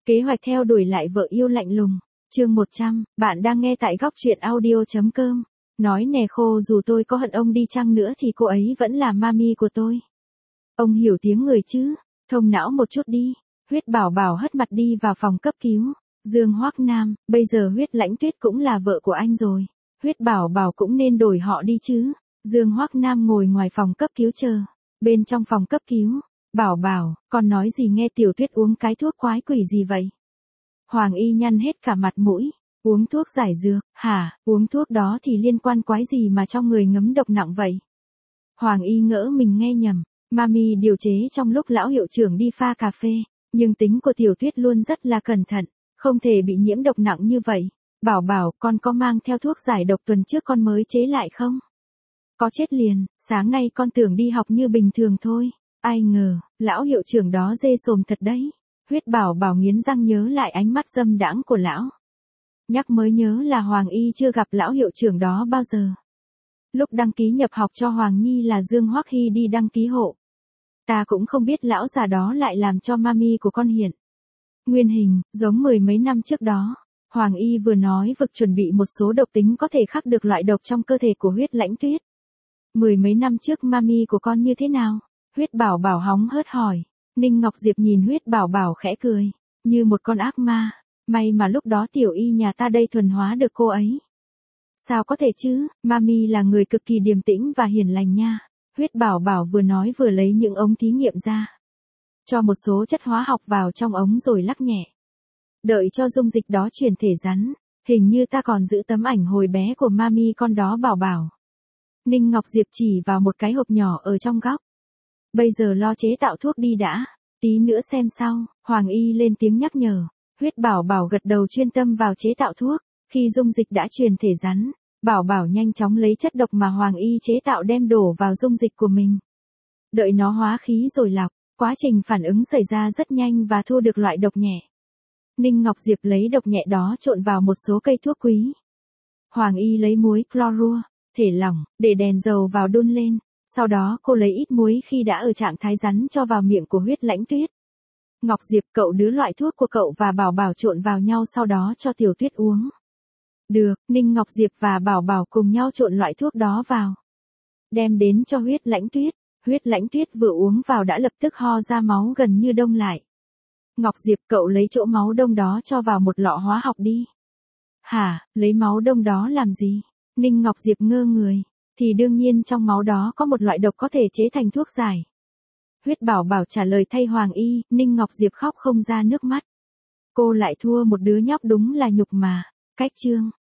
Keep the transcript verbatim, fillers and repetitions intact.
Kế hoạch theo đuổi lại vợ yêu lạnh lùng. Chương một trăm, bạn đang nghe tại góc truyện audio chấm com. Nói nè khô, dù tôi có hận ông đi chăng nữa thì cô ấy vẫn là mami của tôi. Ông hiểu tiếng người chứ, thông não một chút đi. Huyết Bảo Bảo hất mặt đi vào phòng cấp cứu. Dương Hoắc Nam, bây giờ Huyết Lãnh Tuyết cũng là vợ của anh rồi. Huyết Bảo Bảo cũng nên đổi họ đi chứ. Dương Hoắc Nam ngồi ngoài phòng cấp cứu chờ. Bên trong phòng cấp cứu, Bảo Bảo, con nói gì nghe Tiểu Tuyết uống cái thuốc quái quỷ gì vậy? Hoàng Y nhăn hết cả mặt mũi. Uống thuốc giải dược, hả, uống thuốc đó thì liên quan quái gì mà trong người ngấm độc nặng vậy? Hoàng Y ngỡ mình nghe nhầm. Mami điều chế trong lúc lão hiệu trưởng đi pha cà phê, nhưng tính của Tiểu Tuyết luôn rất là cẩn thận, không thể bị nhiễm độc nặng như vậy. Bảo Bảo, con có mang theo thuốc giải độc tuần trước con mới chế lại không? Có chết liền, sáng nay con tưởng đi học như bình thường thôi. Ai ngờ, lão hiệu trưởng đó dê sồm thật đấy. Huyết Bảo Bảo nghiến răng nhớ lại ánh mắt dâm đãng của lão. Nhắc mới nhớ là Hoàng Y chưa gặp lão hiệu trưởng đó bao giờ. Lúc đăng ký nhập học cho Hoàng Nhi là Dương Hoắc Hy đi đăng ký hộ. Ta cũng không biết lão già đó lại làm cho mami của con hiện nguyên hình, giống mười mấy năm trước đó. Hoàng Y vừa nói vực chuẩn bị một số độc tính có thể khắc được loại độc trong cơ thể của Huyết Lãnh Tuyết. Mười mấy năm trước mami của con như thế nào? Huyết Bảo Bảo hóng hớt hỏi. Ninh Ngọc Diệp nhìn Huyết Bảo Bảo khẽ cười, như một con ác ma. May mà lúc đó Tiểu Y nhà ta đây thuần hóa được cô ấy. Sao có thể chứ, mami là người cực kỳ điềm tĩnh và hiền lành nha. Huyết Bảo Bảo vừa nói vừa lấy những ống thí nghiệm ra. Cho một số chất hóa học vào trong ống rồi lắc nhẹ. Đợi cho dung dịch đó chuyển thể rắn. Hình như ta còn giữ tấm ảnh hồi bé của mami con đó Bảo Bảo. Ninh Ngọc Diệp chỉ vào một cái hộp nhỏ ở trong góc. Bây giờ lo chế tạo thuốc đi đã. Tí nữa xem sau. Hoàng Y lên tiếng nhắc nhở. Huyết Bảo Bảo gật đầu chuyên tâm vào chế tạo thuốc. Khi dung dịch đã truyền thể rắn, Bảo Bảo nhanh chóng lấy chất độc mà Hoàng Y chế tạo đem đổ vào dung dịch của mình. Đợi nó hóa khí rồi lọc, quá trình phản ứng xảy ra rất nhanh và thu được loại độc nhẹ. Ninh Ngọc Diệp lấy độc nhẹ đó trộn vào một số cây thuốc quý. Hoàng Y lấy muối chlorua, thể lỏng, để đèn dầu vào đun lên. Sau đó cô lấy ít muối khi đã ở trạng thái rắn cho vào miệng của Huyết Lãnh Tuyết. Ngọc Diệp, cậu đứa loại thuốc của cậu và Bảo Bảo trộn vào nhau sau đó cho Tiểu Tuyết uống. Được, Ninh Ngọc Diệp và Bảo Bảo cùng nhau trộn loại thuốc đó vào. Đem đến cho Huyết Lãnh Tuyết. Huyết Lãnh Tuyết vừa uống vào đã lập tức ho ra máu gần như đông lại. Ngọc Diệp, cậu lấy chỗ máu đông đó cho vào một lọ hóa học đi. Hả, lấy máu đông đó làm gì? Ninh Ngọc Diệp ngơ người. Thì đương nhiên trong máu đó có một loại độc có thể chế thành thuốc giải. Huyết Bảo Bảo trả lời thay Hoàng Y, Ninh Ngọc Diệp khóc không ra nước mắt. Cô lại thua một đứa nhóc đúng là nhục mà. Cách chương.